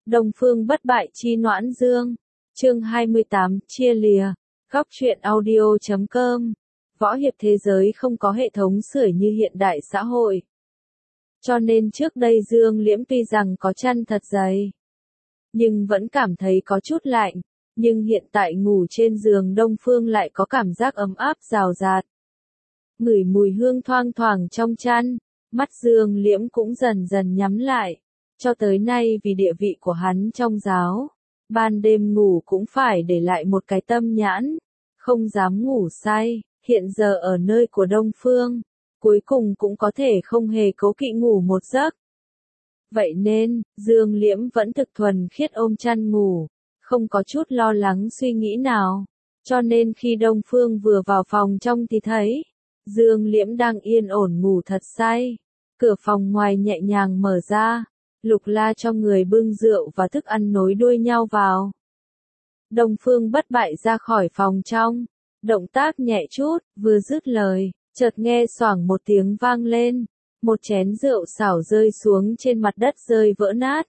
Đông Phương bất bại chi Noãn Dương. Chương 28, chia lìa. Góc truyện audio.com. Võ hiệp thế giới không có hệ thống sưởi như hiện đại xã hội. Cho nên trước đây Dương Liễm tuy rằng có chăn thật dày, nhưng vẫn cảm thấy có chút lạnh. Nhưng hiện tại ngủ trên giường Đông Phương lại có cảm giác ấm áp rào rạt. Ngửi mùi hương thoang thoảng trong chăn, mắt Dương Liễm cũng dần dần nhắm lại. Cho tới nay vì địa vị của hắn trong giáo, ban đêm ngủ cũng phải để lại một cái tâm nhãn, không dám ngủ say. Hiện giờ ở nơi của Đông Phương, cuối cùng cũng có thể không hề cố kỵ ngủ một giấc. Vậy nên, Dương Liễm vẫn thực thuần khiết ôm chăn ngủ, không có chút lo lắng suy nghĩ nào. Cho nên khi Đông Phương vừa vào phòng trong thì thấy, Dương Liễm đang yên ổn ngủ thật say. Cửa phòng ngoài nhẹ nhàng mở ra, Lục La cho người bưng rượu và thức ăn nối đuôi nhau vào. Đông Phương bất bại ra khỏi phòng trong, động tác nhẹ chút, vừa dứt lời, chợt nghe xoảng một tiếng vang lên, một chén rượu xảo rơi xuống trên mặt đất rơi vỡ nát.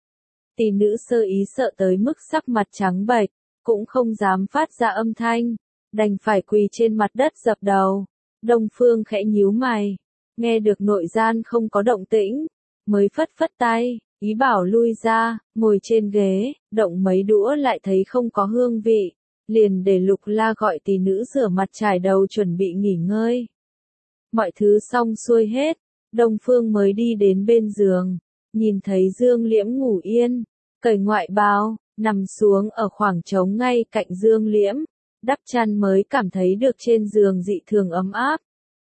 Tỷ nữ sơ ý sợ tới mức sắc mặt trắng bệch, cũng không dám phát ra âm thanh, đành phải quỳ trên mặt đất dập đầu. Đông Phương khẽ nhíu mày, nghe được nội gian không có động tĩnh, mới phất phất tay, ý bảo lui ra, ngồi trên ghế, động mấy đũa lại thấy không có hương vị, liền để Lục La gọi tỷ nữ rửa mặt trải đầu chuẩn bị nghỉ ngơi. Mọi thứ xong xuôi hết, Đông Phương mới đi đến bên giường, nhìn thấy Dương Liễm ngủ yên, cởi ngoại bào, nằm xuống ở khoảng trống ngay cạnh Dương Liễm, đắp chăn mới cảm thấy được trên giường dị thường ấm áp.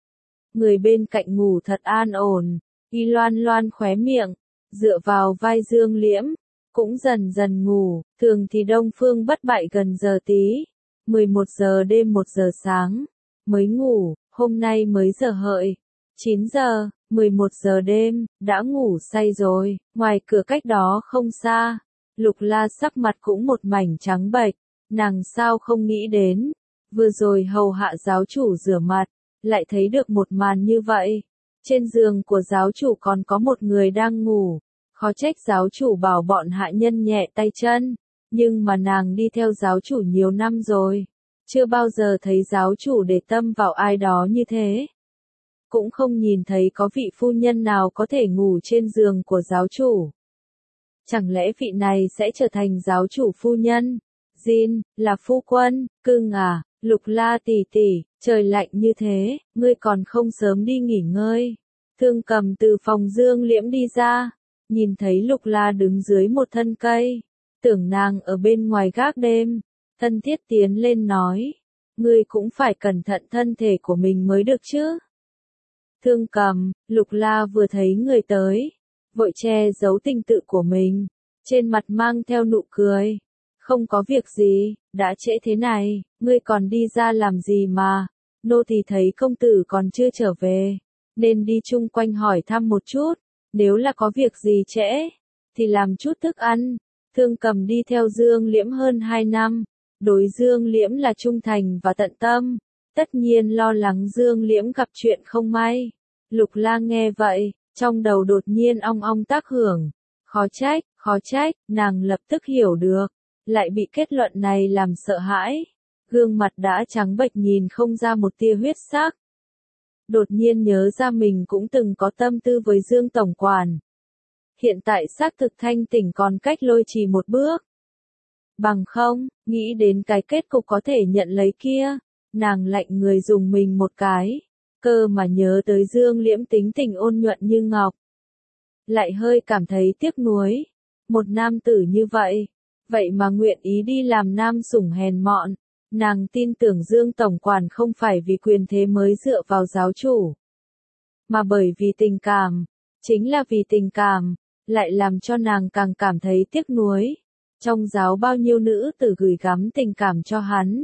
Người bên cạnh ngủ thật an ổn, y loan loan khóe miệng, dựa vào vai Dương Liễm, cũng dần dần ngủ. Thường thì Đông Phương bất bại gần giờ tí, 11 giờ đêm 1 giờ sáng, mới ngủ, hôm nay mới giờ hợi, 9 giờ, 11 giờ đêm, đã ngủ say rồi. Ngoài cửa cách đó không xa, Lục La sắc mặt cũng một mảnh trắng bệch, nàng sao không nghĩ đến, vừa rồi hầu hạ giáo chủ rửa mặt, lại thấy được một màn như vậy. Trên giường của giáo chủ còn có một người đang ngủ, khó trách giáo chủ bảo bọn hạ nhân nhẹ tay chân, nhưng mà nàng đi theo giáo chủ nhiều năm rồi, chưa bao giờ thấy giáo chủ để tâm vào ai đó như thế. Cũng không nhìn thấy có vị phu nhân nào có thể ngủ trên giường của giáo chủ. Chẳng lẽ vị này sẽ trở thành giáo chủ phu nhân? Jin, là phu quân, cưng à, Lục La tỷ tỷ, trời lạnh như thế, ngươi còn không sớm đi nghỉ ngơi. Thương Cầm từ phòng Dương Liễm đi ra, nhìn thấy Lục La đứng dưới một thân cây, tưởng nàng ở bên ngoài gác đêm, thân thiết tiến lên nói, ngươi cũng phải cẩn thận thân thể của mình mới được chứ. Thương Cầm, Lục La vừa thấy người tới, vội che giấu tình tự của mình, trên mặt mang theo nụ cười. Không có việc gì, đã trễ thế này, ngươi còn đi ra làm gì mà, nô tỳ thấy công tử còn chưa trở về, nên đi chung quanh hỏi thăm một chút, nếu là có việc gì trễ, thì làm chút thức ăn. Thương Cầm đi theo Dương Liễm hơn 2 năm, đối Dương Liễm là trung thành và tận tâm, tất nhiên lo lắng Dương Liễm gặp chuyện không may. Lục La nghe vậy, trong đầu đột nhiên ong ong tác hưởng, khó trách, nàng lập tức hiểu được, lại bị kết luận này làm sợ hãi, gương mặt đã trắng bệch nhìn không ra một tia huyết sắc. Đột nhiên nhớ ra mình cũng từng có tâm tư với Dương tổng quản. Hiện tại xác thực thanh tỉnh còn cách lôi trì một bước. Bằng không, nghĩ đến cái kết cục có thể nhận lấy kia, nàng lạnh người dùng mình một cái, cơ mà nhớ tới Dương Liễm tính tình ôn nhuận như ngọc. Lại hơi cảm thấy tiếc nuối, một nam tử như vậy, vậy mà nguyện ý đi làm nam sủng hèn mọn. Nàng tin tưởng Dương tổng quản không phải vì quyền thế mới dựa vào giáo chủ, mà bởi vì tình cảm, chính là vì tình cảm, lại làm cho nàng càng cảm thấy tiếc nuối. Trong giáo bao nhiêu nữ tử gửi gắm tình cảm cho hắn,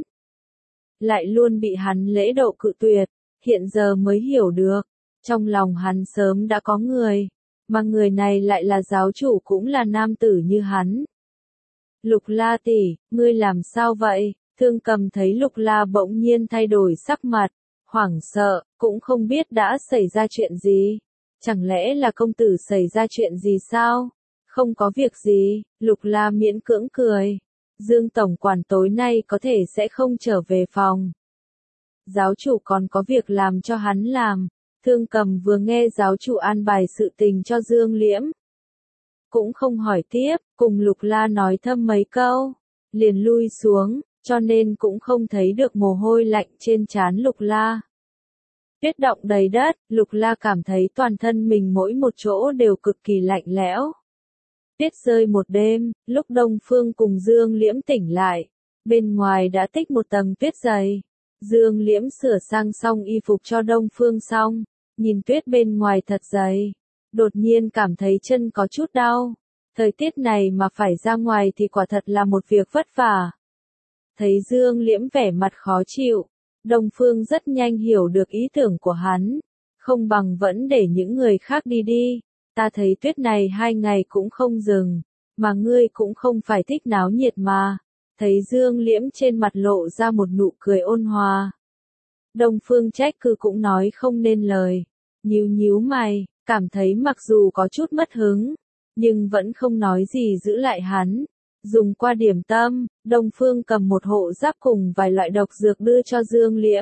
lại luôn bị hắn lễ độ cự tuyệt, hiện giờ mới hiểu được, trong lòng hắn sớm đã có người, mà người này lại là giáo chủ cũng là nam tử như hắn. Lục La tỷ, ngươi làm sao vậy? Thương Cầm thấy Lục La bỗng nhiên thay đổi sắc mặt, hoảng sợ, cũng không biết đã xảy ra chuyện gì. Chẳng lẽ là công tử xảy ra chuyện gì sao? Không có việc gì, Lục La miễn cưỡng cười. Dương tổng quản tối nay có thể sẽ không trở về phòng. Giáo chủ còn có việc làm cho hắn làm. Thương Cầm vừa nghe giáo chủ an bài sự tình cho Dương Liễm, cũng không hỏi tiếp, cùng Lục La nói thâm mấy câu, liền lui xuống, cho nên cũng không thấy được mồ hôi lạnh trên trán Lục La. Tuyết động đầy đất, Lục La cảm thấy toàn thân mình mỗi một chỗ đều cực kỳ lạnh lẽo. Tuyết rơi một đêm, lúc Đông Phương cùng Dương Liễm tỉnh lại, bên ngoài đã tích một tầng tuyết dày. Dương Liễm sửa sang xong y phục cho Đông Phương xong, nhìn tuyết bên ngoài thật dày, đột nhiên cảm thấy chân có chút đau. Thời tiết này mà phải ra ngoài thì quả thật là một việc vất vả. Thấy Dương Liễm vẻ mặt khó chịu, Đông Phương rất nhanh hiểu được ý tưởng của hắn. Không bằng vẫn để những người khác đi đi. Ta thấy tuyết này 2 ngày cũng không dừng, mà ngươi cũng không phải thích náo nhiệt mà. Thấy Dương Liễm trên mặt lộ ra một nụ cười ôn hòa. Đông Phương trách cứ cũng nói không nên lời, nhíu nhíu mày, cảm thấy mặc dù có chút mất hứng, nhưng vẫn không nói gì giữ lại hắn. Dùng qua điểm tâm, Đông Phương cầm một hộ giáp cùng vài loại độc dược đưa cho Dương Liễm.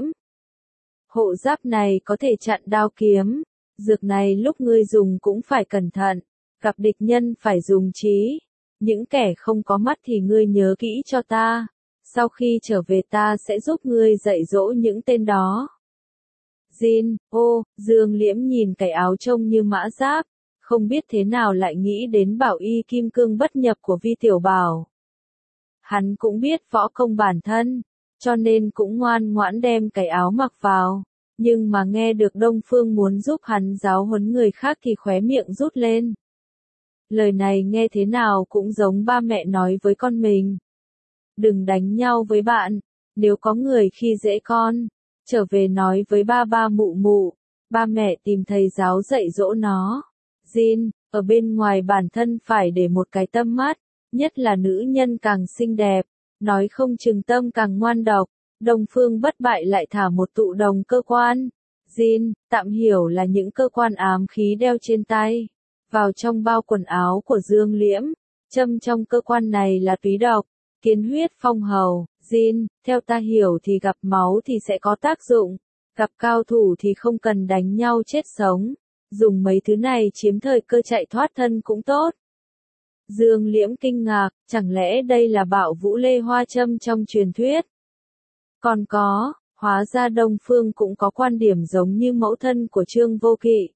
Hộ giáp này có thể chặn đao kiếm, dược này lúc ngươi dùng cũng phải cẩn thận, gặp địch nhân phải dùng trí. Những kẻ không có mắt thì ngươi nhớ kỹ cho ta, sau khi trở về ta sẽ giúp ngươi dạy dỗ những tên đó. Jin, Dương Liễm nhìn cái áo trông như mã giáp, không biết thế nào lại nghĩ đến bảo y kim cương bất nhập của Vi Tiểu Bảo. Hắn cũng biết võ công bản thân, cho nên cũng ngoan ngoãn đem cái áo mặc vào, nhưng mà nghe được Đông Phương muốn giúp hắn giáo huấn người khác thì khóe miệng rút lên. Lời này nghe thế nào cũng giống ba mẹ nói với con mình. Đừng đánh nhau với bạn, nếu có người khi dễ con, trở về nói với ba ba mụ mụ, ba mẹ tìm thầy giáo dạy dỗ nó. Jin, ở bên ngoài bản thân phải để một cái tâm mắt, nhất là nữ nhân càng xinh đẹp, nói không chừng tâm càng ngoan độc. Đông Phương bất bại lại thả một tụ đồng cơ quan. Jin, tạm hiểu là những cơ quan ám khí đeo trên tay, vào trong bao quần áo của Dương Liễm. Châm trong cơ quan này là túy độc, kiến huyết phong hầu. Jin, theo ta hiểu thì gặp máu thì sẽ có tác dụng, gặp cao thủ thì không cần đánh nhau chết sống. Dùng mấy thứ này chiếm thời cơ chạy thoát thân cũng tốt. Dương Liễm kinh ngạc, chẳng lẽ đây là Bạo Vũ Lê Hoa châm trong truyền thuyết? Còn có, hóa ra Đông Phương cũng có quan điểm giống như mẫu thân của Trương Vô Kỵ.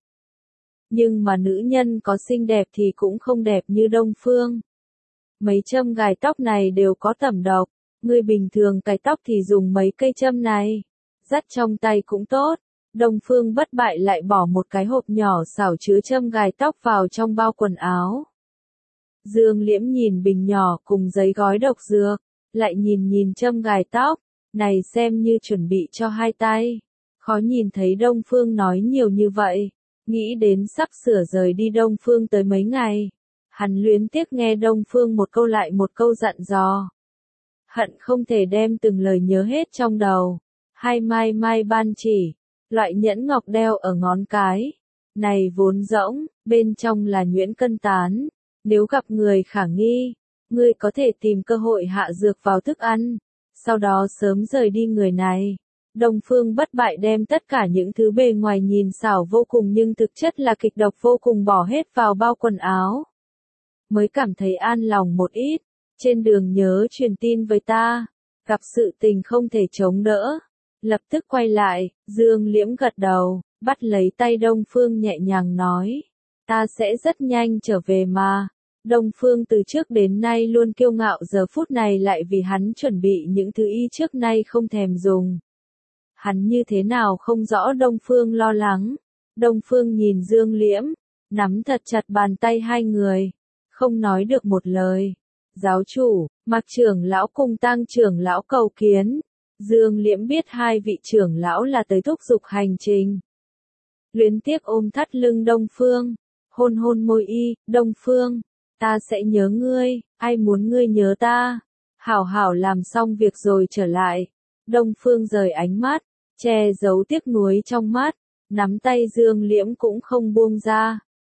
Nhưng mà nữ nhân có xinh đẹp thì cũng không đẹp như Đông Phương. Mấy châm gài tóc này đều có tẩm độc, người bình thường cài tóc thì dùng mấy cây châm này, dắt trong tay cũng tốt. Đông Phương bất bại lại bỏ một cái hộp nhỏ xảo chứa châm gài tóc vào trong bao quần áo. Dương Liễm nhìn bình nhỏ cùng giấy gói độc dược, lại nhìn châm gài tóc, này xem như chuẩn bị cho 2 tay. Khó nhìn thấy Đông Phương nói nhiều như vậy, nghĩ đến sắp sửa rời đi Đông Phương tới mấy ngày. Hắn luyến tiếc nghe Đông Phương một câu lại một câu dặn dò. Hận không thể đem từng lời nhớ hết trong đầu. 2 mai ban chỉ, loại nhẫn ngọc đeo ở ngón cái. Này vốn rỗng, bên trong là nhuyễn cân tán. Nếu gặp người khả nghi, ngươi có thể tìm cơ hội hạ dược vào thức ăn, sau đó sớm rời đi người này. Đông Phương bất bại đem tất cả những thứ bề ngoài nhìn xảo vô cùng nhưng thực chất là kịch độc vô cùng bỏ hết vào bao quần áo. Mới cảm thấy an lòng một ít, trên đường nhớ truyền tin với ta, gặp sự tình không thể chống đỡ. Lập tức quay lại, Dương Liễm gật đầu, bắt lấy tay Đông Phương nhẹ nhàng nói, ta sẽ rất nhanh trở về mà. Đông Phương từ trước đến nay luôn kiêu ngạo, giờ phút này lại vì hắn chuẩn bị những thứ y trước nay không thèm dùng. Hắn như thế nào không rõ Đông Phương lo lắng. Đông Phương nhìn Dương Liễm, nắm thật chặt bàn tay hai người, không nói được một lời. Giáo chủ, Mạc trưởng lão cùng Tang trưởng lão cầu kiến. Dương Liễm biết 2 vị trưởng lão là tới thúc giục hành trình. Luyến tiếc ôm thắt lưng Đông Phương, hôn hôn môi y. Đông Phương, ta sẽ nhớ ngươi, ai muốn ngươi nhớ ta. Hảo hảo làm xong việc rồi trở lại. Đông Phương rời ánh mắt, che giấu tiếc nuối trong mắt, nắm tay Dương Liễm cũng không buông ra.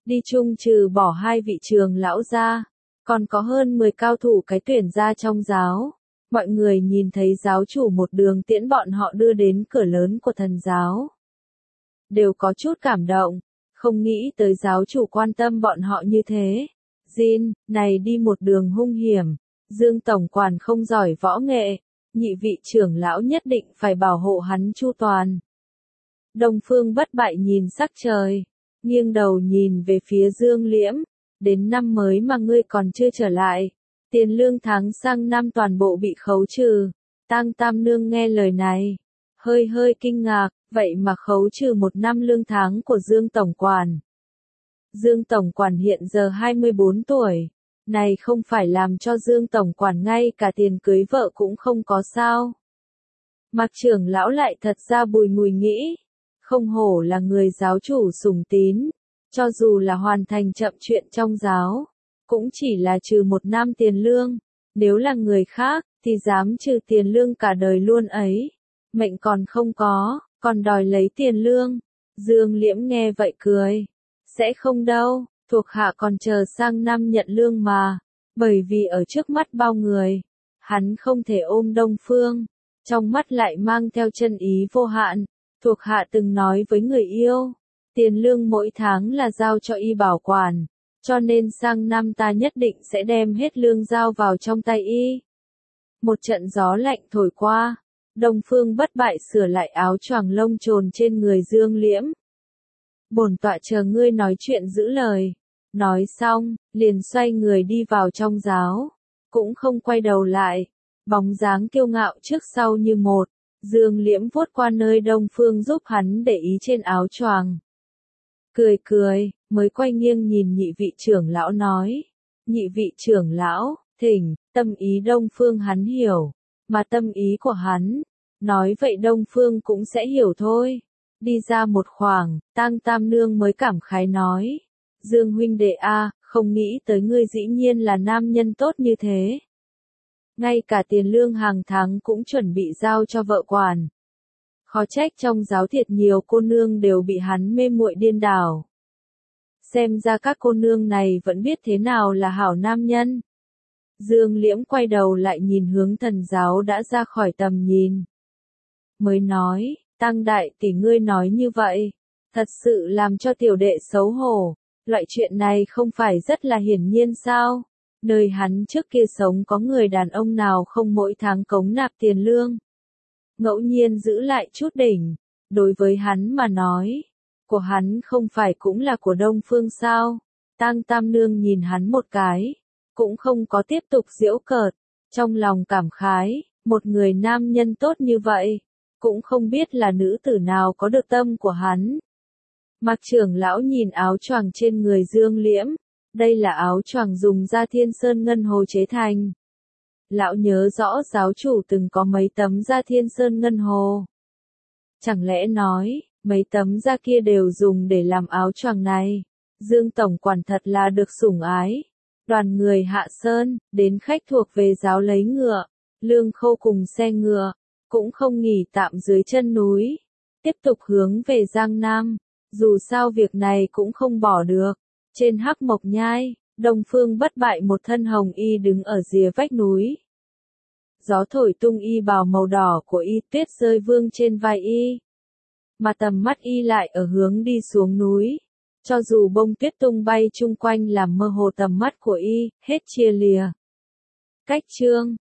Đi chung trừ bỏ 2 vị trường lão ra, còn có hơn 10 cao thủ cái tuyển ra trong giáo. Mọi người nhìn thấy giáo chủ một đường tiễn bọn họ đưa đến cửa lớn của thần giáo. Đều có chút cảm động, không nghĩ tới giáo chủ quan tâm bọn họ như thế. Jin, này đi một đường hung hiểm, Dương tổng quản không giỏi võ nghệ, nhị vị trưởng lão nhất định phải bảo hộ hắn chu toàn. Đông Phương Bất Bại nhìn sắc trời, nghiêng đầu nhìn về phía Dương Liễm, đến năm mới mà ngươi còn chưa trở lại, tiền lương tháng sang năm toàn bộ bị khấu trừ. Tang Tam Nương nghe lời này, hơi kinh ngạc, vậy mà khấu trừ 1 năm lương tháng của Dương tổng quản. Dương tổng quản hiện giờ 24 tuổi, này không phải làm cho Dương tổng quản ngay cả tiền cưới vợ cũng không có sao. Mạc trưởng lão lại thật ra bùi ngùi nghĩ, không hổ là người giáo chủ sủng tín, cho dù là hoàn thành chậm chuyện trong giáo, cũng chỉ là trừ 1 năm tiền lương, nếu là người khác, thì dám trừ tiền lương cả đời luôn ấy, mệnh còn không có, còn đòi lấy tiền lương. Dương Liễm nghe vậy cười, sẽ không đâu, thuộc hạ còn chờ sang năm nhận lương mà, bởi vì ở trước mắt bao người, hắn không thể ôm Đông Phương, trong mắt lại mang theo chân ý vô hạn, thuộc hạ từng nói với người yêu, tiền lương mỗi tháng là giao cho y bảo quản, cho nên sang năm ta nhất định sẽ đem hết lương giao vào trong tay y. Một trận gió lạnh thổi qua, Đông Phương Bất Bại sửa lại áo choàng lông trồn trên người Dương Liễm. Bổn tọa chờ ngươi nói chuyện giữ lời. Nói xong, liền xoay người đi vào trong giáo, cũng không quay đầu lại, bóng dáng kiêu ngạo trước sau như một. Dương Liễm vuốt qua nơi Đông Phương giúp hắn để ý trên áo choàng. Cười, mới quay nghiêng nhìn nhị vị trưởng lão nói. Nhị vị trưởng lão, thỉnh, tâm ý Đông Phương hắn hiểu, mà tâm ý của hắn, nói vậy Đông Phương cũng sẽ hiểu thôi. Đi ra một khoảng, Tang Tam Nương mới cảm khái nói. Dương huynh đệ a, không nghĩ tới ngươi dĩ nhiên là nam nhân tốt như thế. Ngay cả tiền lương hàng tháng cũng chuẩn bị giao cho vợ quản. Khó trách trong giáo thiệt nhiều cô nương đều bị hắn mê muội điên đảo. Xem ra các cô nương này vẫn biết thế nào là hảo nam nhân. Dương Liễm quay đầu lại nhìn hướng thần giáo đã ra khỏi tầm nhìn. Mới nói, Tăng đại tỷ ngươi nói như vậy, thật sự làm cho tiểu đệ xấu hổ. Loại chuyện này không phải rất là hiển nhiên sao? Nơi hắn trước kia sống có người đàn ông nào không mỗi tháng cống nạp tiền lương. Ngẫu nhiên giữ lại chút đỉnh, đối với hắn mà nói, của hắn không phải cũng là của Đông Phương sao? Tang Tam Nương nhìn hắn một cái, cũng không có tiếp tục giễu cợt, trong lòng cảm khái, một người nam nhân tốt như vậy, cũng không biết là nữ tử nào có được tâm của hắn. Mạc trưởng lão nhìn áo choàng trên người Dương Liễm, đây là áo choàng dùng da Thiên Sơn Ngân Hồ chế thành. Lão nhớ rõ giáo chủ từng có mấy tấm da Thiên Sơn Ngân Hồ. Chẳng lẽ nói, mấy tấm da kia đều dùng để làm áo choàng này? Dương tổng quản thật là được sủng ái. Đoàn người hạ sơn, đến khách thuộc về giáo lấy ngựa, Lương Khâu cùng xe ngựa, cũng không nghỉ tạm dưới chân núi, tiếp tục hướng về Giang Nam. Dù sao việc này cũng không bỏ được. Trên Hắc Mộc Nhai, Đông Phương Bất Bại một thân hồng y đứng ở rìa vách núi. Gió thổi tung y bào màu đỏ của y, tuyết rơi vương trên vai y. Mà tầm mắt y lại ở hướng đi xuống núi. Cho dù bông tuyết tung bay chung quanh làm mơ hồ tầm mắt của y, hết chia lìa. Cách chương